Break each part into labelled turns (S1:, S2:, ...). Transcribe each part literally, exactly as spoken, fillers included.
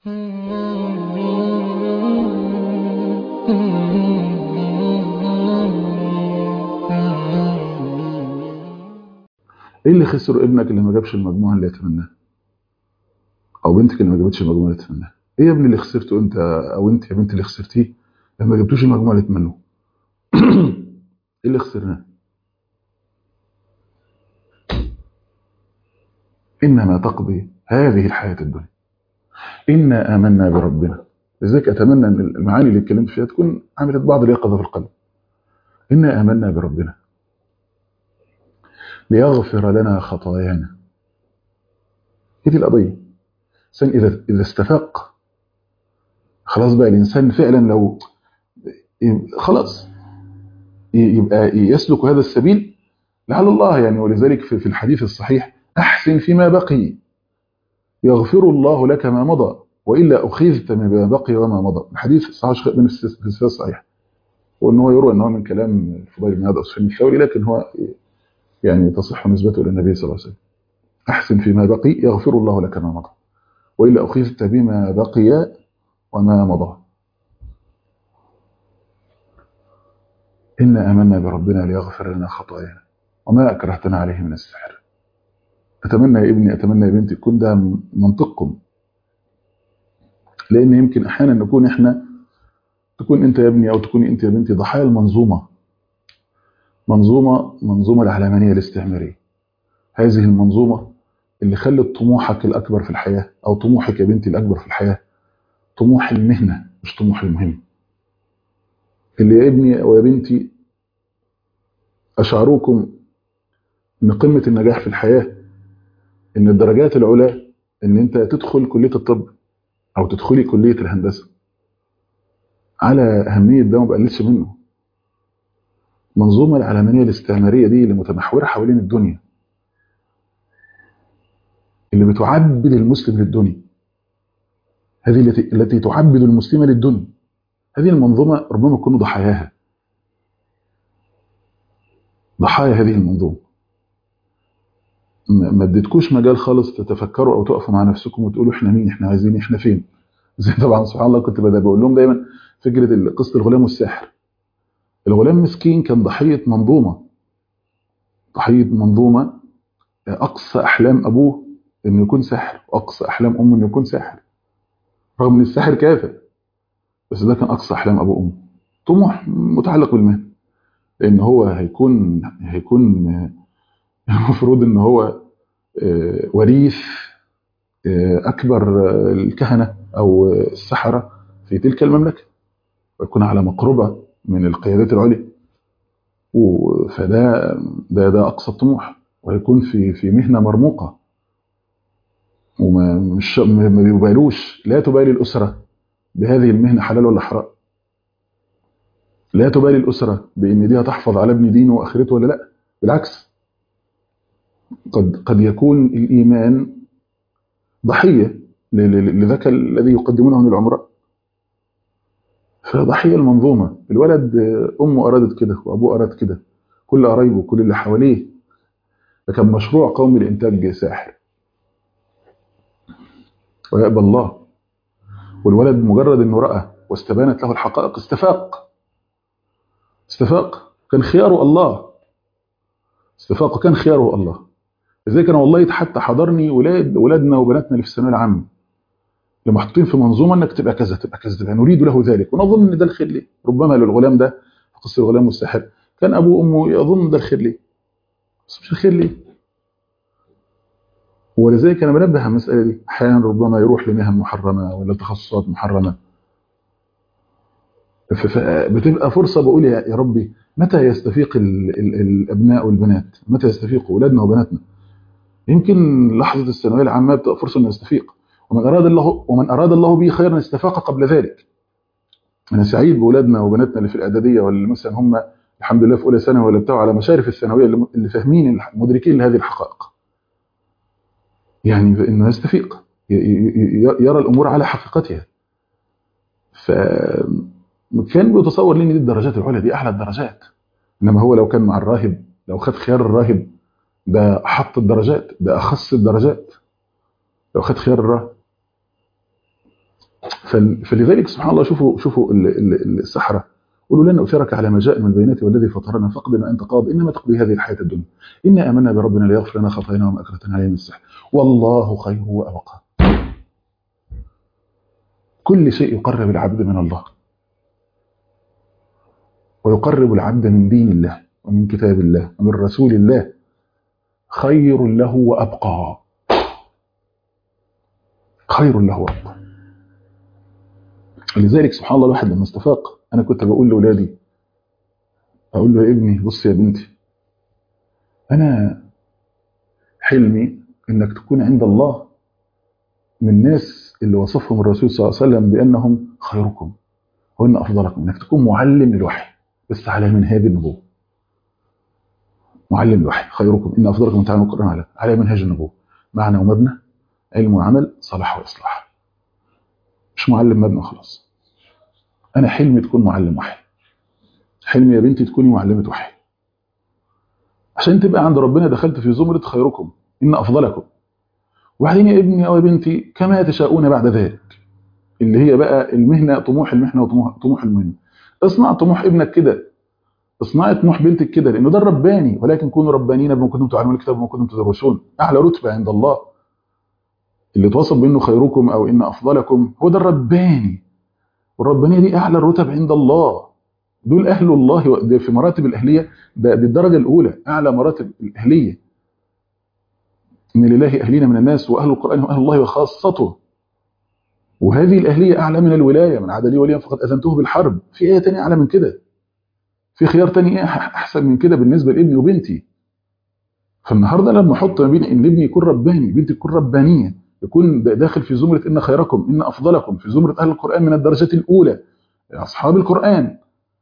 S1: ايه اللي خسر ابنك اللي ما جابش المجموعه اللي يتمناها، او بنتك اللي ما جابتش المجموعه اللي تتمناها؟ ايه يا ابني اللي خسرته انت، او انت يا بنت اللي خسرتيه لما ما جبتوش المجموعه اللي تتمنوه؟ ايه اللي خسرناه؟ انما تقضي هذه الحياه الدنيا، انا امنا بربنا. لذلك اتمنى ان المعاني اللي اتكلمت فيها تكون عملت بعض اليقظه في القلب. انا امنا بربنا ليغفر لنا خطايانا. هي دي القضيه. الانسان اذا اذا استفاق خلاص بقى، الانسان فعلا لو خلاص يبقى يسلك هذا السبيل لعل الله يعني. ولذلك في في الحديث الصحيح: احسن فيما بقي يغفر الله لك ما مضى والا اخذت مما بقي وما مضى. الحديث صحيح من السلسله الصحيحه، وان هو يروى ان هو من كلام الفضيل بن عبد السفيان الثوري، لكن هو يعني تصح نسبته الى النبي صلى الله عليه وسلم. احسن فيما بقي يغفر الله لك ما مضى والا اخذت بما بقي وما مضى. انا امنا بربنا ليغفر لنا خطايانا وما اكرهتنا عليه من السحر. اتمنى يا ابني، اتمنى يا بنتي يكون ده منطقكم، لان يمكن احيانا نكون احنا، تكون انت يا ابني او تكوني انت يا بنتي ضحايا المنظومه، منظومه منظومه العلمانيه الاستعماريه. هذه المنظومه اللي خلت طموحك الاكبر في الحياه، او طموحك يا بنتي الاكبر في الحياه طموح المهنه مش طموح المهم. اللي يا ابني ويا بنتي اشعروكم ان قمه النجاح في الحياه، ان الدرجات العلى، ان انت تدخل كليه الطب او تدخلي كليه الهندسه. على اهميه ده ما بقللش منه. المنظومه العلمانيه الاستعماريه دي اللي متمحوره حوالين الدنيا، اللي بتعبد المسلم للدنيا، هذه التي التي تعبد المسلم للدنيا، هذه المنظومه ربما تكونوا ضحاياها، ضحايا هذه المنظومه. ما اديتكوش مجال خالص تتفكروا او تقفوا مع نفسكم وتقولوا احنا مين، احنا عايزين، احنا فين. زي طبعا سبحان الله كنت بدأ بقول لهم دايما فكره قصه الغلام والساحر. الغلام مسكين كان ضحيه منظومه، ضحيه منظومه. اقصى احلام ابوه انه يكون ساحر، واقصى احلام امه انه يكون ساحر، رغم ان الساحر كافر، بس ده كان اقصى احلام ابوه وامه. طموح متعلق بالمهنه، لان هو هيكون هيكون المفروض ان هو وريث اكبر الكهنه او السحره في تلك المملكه، ويكون على مقربه من القيادات العليا. فده ده ده اقصى الطموح، وهيكون في في مهنه مرموقه، وما مش ما بيبالوش، لا تبالي الاسره بهذه المهنه حلال ولا حرام، لا تبالي الاسره بان دي هتحفظ على ابن دينه واخرته ولا لا. بالعكس، قد قد يكون الايمان ضحيه لذاك الذي يقدمونه من العمراء. فضحيه المنظومه. الولد امه ارادت كده وابوه اراد كده، كل قرايبه وكل اللي حواليه، ده كان مشروع قومي لانتاج ساحر، ويأبى الله. والولد مجرد انه راى واستبانت له الحقائق استفاق، استفاق كان خياره الله، استفاق كان خياره الله. لذلك انا والله حتى حضرني ولاد ولادنا وبناتنا اللي في الثانويه العامه، اللي محطوطين في منظومه انك تبقى كذا تبقى كذا تبقى نريد له ذلك، ونظن ان ده الخير ليه. ربما للغلام ده في قصه الغلام والساحر كان ابوه وامه يظن ده الخير ليه، بس مش الخير ليه. ولذلك انا بنبه على المساله دي. احيانا ربما يروح لمهن محرمه ولا تخصصات محرمه، فبتبقى فرصه بقول يا ربي متى يستفيق ال ال الابناء والبنات، متى يستفيق اولادنا وبناتنا. يمكن لحظه الثانويه العامه بتبقى فرصه انه يستفيق، ومن اراد الله ومن اراد الله به خيرا استفاق قبل ذلك. انا سعيد باولادنا وبناتنا اللي في الاعداديه، واللي مثلا هم الحمد لله في اولى ثانوي ولا بتاعوا على مشارف الثانويه، اللي فاهمين مدركين لهذه الحقائق. يعني انه يستفيق، يرى الامور على حقيقتها. ف كان بيتصور لي ان دي الدرجات العليا، دي اعلى الدرجات. انما هو لو كان مع الراهب، لو خد خيار الراهب، ده احط الدرجات، ده اخص الدرجات لو خد خيار الراهب. فلذلك سبحان الله، شوفوا شوفوا السحرة قولوا لن أثرك على ما جاء من البينات والذي فطرنا فاقض ما أنت قاض إنما تقضي هذه الحياة الدنيا إنا آمنا بربنا ليغفر لنا خطايانا وما أكرهتنا عليه من السحر والله خير وأبقى. كل شيء يقرب العبد من الله ويقرب العبد من دين الله ومن كتاب الله ومن رسول الله خير له وأبقى. خير له وأبقى. لذلك سبحان الله الواحد لما استفاق، أنا كنت بقول لأولادي، أقول له يا ابني بص يا بنتي، أنا حلمي إنك تكون عند الله من الناس اللي وصفهم الرسول صلى الله عليه وسلم بأنهم خيركم وإن أفضلكم، إنك تكون معلم للوحي بس على منهاج النبوة. معلم الوحي خيركم إن أفضلكم من تعلموا القرآن على على منهاج النبوة، معنى ومبنى، علم وعمل، صلاح وإصلاح. مش معلم مبنى خلاص. أنا حلمي تكون معلم وحي. حلمي يا بنتي تكوني معلمة وحي عشان تبقى عند ربنا دخلت في زمرة خيركم إن أفضلكم. وبعدين يا ابني أو يا بنتي كما تشاءون بعد ذلك، اللي هي بقى المهنة، طموح المهنة وطموح طموح المهنة. اصنع طموح ابنك كده، اصنعي طموح بنتك كده، لأنه ده الرباني. ولكن كونوا ربانين بما كنتم تعلمون الكتاب وما كنتم تدرسون. أعلى رتبة عند الله اللي توصف بأنه خيركم أو إن أفضلكم هو ده الرباني. والربانية دي أعلى الرتب عند الله. دول أهل الله في مراتب الأهلية، ده دي الدرجة الأولى، أعلى مراتب الأهلية. إن لله أهلين من الناس وأهل القرآن وأهل الله وخاصته. وهذه الأهلية أعلى من الولاية. من عاد لي وليا فقد أذنته بالحرب. في آية تانية أعلى من كده، في خيار تاني أحسن من كده بالنسبة لابني وبنتي. فالنهاردة لما أحط ما بين إن ابني يكون رباني بنتي تكون ربانية، يكون داخل في زمرة إن خيركم إن أفضلكم، في زمرة أهل القرآن من الدرجة الأولى أصحاب القرآن.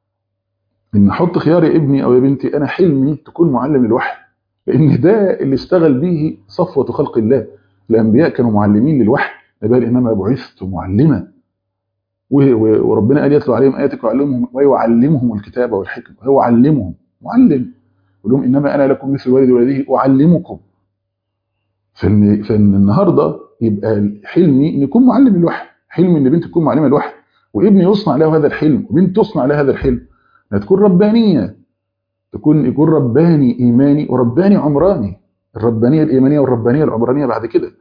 S1: إن أحط خيار يا ابني أو يا بنتي، أنا حلمي تكون معلم الوحي، لأن ده اللي اشتغل به صفوة خلق الله. الأنبياء كانوا معلمين للوحي، نبال إنما بعثت معلما، وربنا قال يتلو عليهم آياتك ويعلمهم ويعلمهم الكتاب والحكمة. هو علمهم معلم، يقول لهم إنما أنا لكم مثل والد ولده أعلمكم. فإن, فإن النهاردة يبقى حلمي إن يكون معلم الوحي، حلمي إن بنت تكون معلمة الوحي، وابني يصنع له هذا الحلم، وبنت تصنع له هذا الحلم، إنها تكون ربانية، تكون يكون رباني إيماني ورباني عمراني. الربانية الإيمانية والربانية العمرانية بعد كده.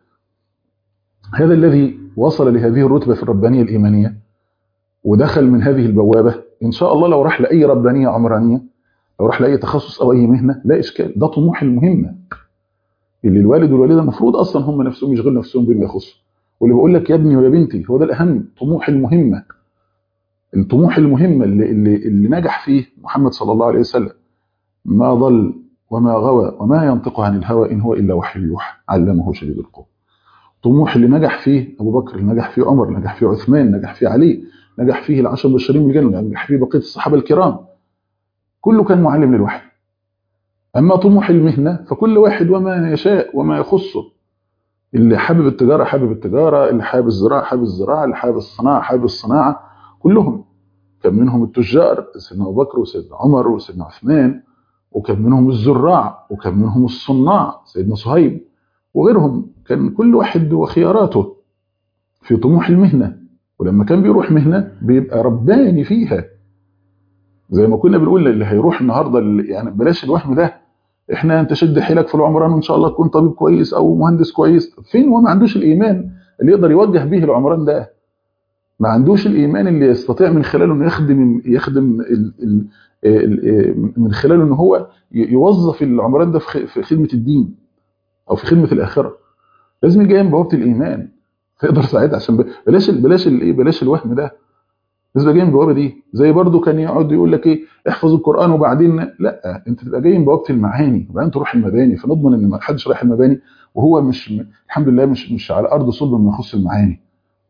S1: هذا الذي وصل لهذه الرتبة في الربانية الإيمانية ودخل من هذه البوابة، إن شاء الله لو راح لأي ربانية عمرانية، لو راح لأي تخصص أو أي مهنة لا إشكال. ده طموح المهمة اللي الوالد والوالدة المفروض أصلا هم نفسهم يشغلوا نفسهم بما يخص. واللي بقول لك يا ابني ويا بنتي هو ده الأهم، طموح المهمة. الطموح المهمة اللي, اللي, اللي نجح فيه محمد صلى الله عليه وسلم، ما ضل وما غوى وما ينطق عن الهوى إن هو إلا وحي يوحى علمه شديد القوى. طموح اللي نجح فيه أبو بكر، اللي نجح فيه عمر، نجح فيه عثمان، نجح فيه علي، نجح فيه العشر المبشرين بالجنة، نجح فيه بقية الصحابة الكرام، كله كان معلم للوحي. أما طموح المهنة فكل واحد وما يشاء وما يخصه. اللي حابب التجارة حابب التجارة، اللي حابب الزراعة حابب الزراعة، اللي حابب الصناعة حابب الصناعة، كلهم. كان منهم التجار سيدنا أبو بكر وسيدنا عمر وسيدنا عثمان، وكان منهم الزراع، وكان منهم الصناع سيدنا صهيب وغيرهم. كان كل واحد وخياراته في طموح المهنة. ولما كان بيروح مهنة بيبقى رباني فيها. زي ما كنا بنقول اللي هيروح النهاردة يعني بلاش الوهم ده، احنا انت شد حيلك في العمران وان شاء الله تكون طبيب كويس او مهندس كويس. فين وما عندوش الايمان اللي يقدر يوجه به العمران ده؟ ما عندوش الايمان اللي يستطيع من خلاله انه يخدم يخدم ال ال ال من خلاله ان هو يوظف العمران ده في خدمة الدين او في خدمة الاخرة. لازم يجي من بوابة الايمان تقدر ساعتها، عشان بلاش بلاش الايه بلاش الوهم ده. لازم جاي من بوابه دي. زي برضو كان يقعد يقول لك ايه احفظ القران وبعدين لا، انت تبقى جاي من بوابه المعاني وبعدين تروح المباني. فنضمن ان ما حدش رايح المباني وهو مش الحمد لله مش مش على ارض صلب ما يخص المعاني.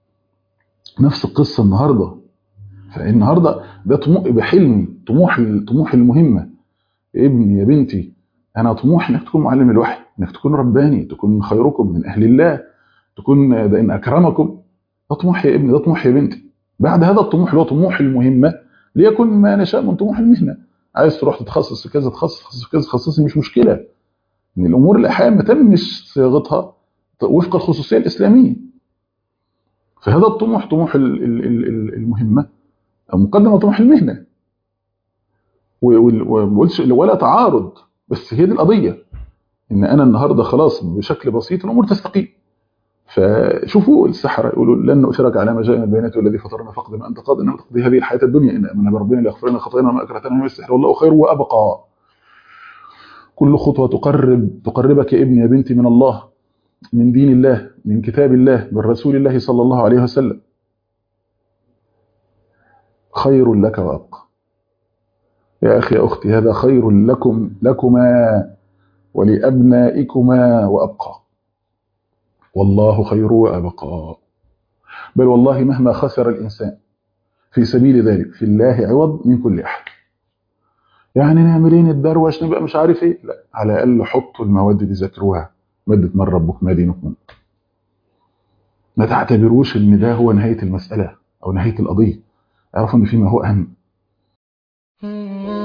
S1: نفس القصه النهارده. فالنهارده ده طموح بحلمي، طموح طموح المهمه. يا ابني يا بنتي، انا طموحي انك تكون معلم الوحي، انك تكون رباني، تكون خيركم من اهل الله، تكون ده ان اكرمكم. ده طموح يا ابني، ده طموح يا بنتي. بعد هذا الطموح اللي هو طموح المهمة ليكن ما نشاء من طموح المهنة. عايز تروح تتخصص في كذا تخصص، تخصص في كذا تخصصي، مش مشكلة. ان الامور اللي احيانا ما تمش صياغتها وفق الخصوصية الاسلامية. فهذا الطموح طموح المهمة أو مقدمة طموح المهنة، ولا تعارض، بس هي دي القضية، إن أنا النهاردة خلاص بشكل بسيط الأمور تستقيم. فشوفوا السحرة يقولوا لن نؤثرك على ما جاء من البينات والذي فطرنا فاقض ما أنت قاض إنما تقضي هذه الحياة الدنيا إن آمنا بربنا ليغفر لنا خطايانا وما أكرهتنا من السحر والله خير وأبقى. كل خطوة تقرب تقربك يا ابني يا بنتي من الله، من دين الله، من كتاب الله، من رسول الله صلى الله عليه وسلم، خير لك وأبقى. يا أخي يا أختي هذا خير لكم لكما ولأبنائكما وأبقى، والله خير وأبقى. بل والله مهما خسر الإنسان في سبيل ذلك في الله عوض من كل أحد. يعني نعملين الدروش نبقى مش عارف ايه، لا، على الأقل حطوا المواد دي ذاكروها، مادة من ربك ما دينك من. ما تعتبروش ان ده هو نهاية المسألة أو نهاية القضية، اعرفوا ان في ما هو أهم.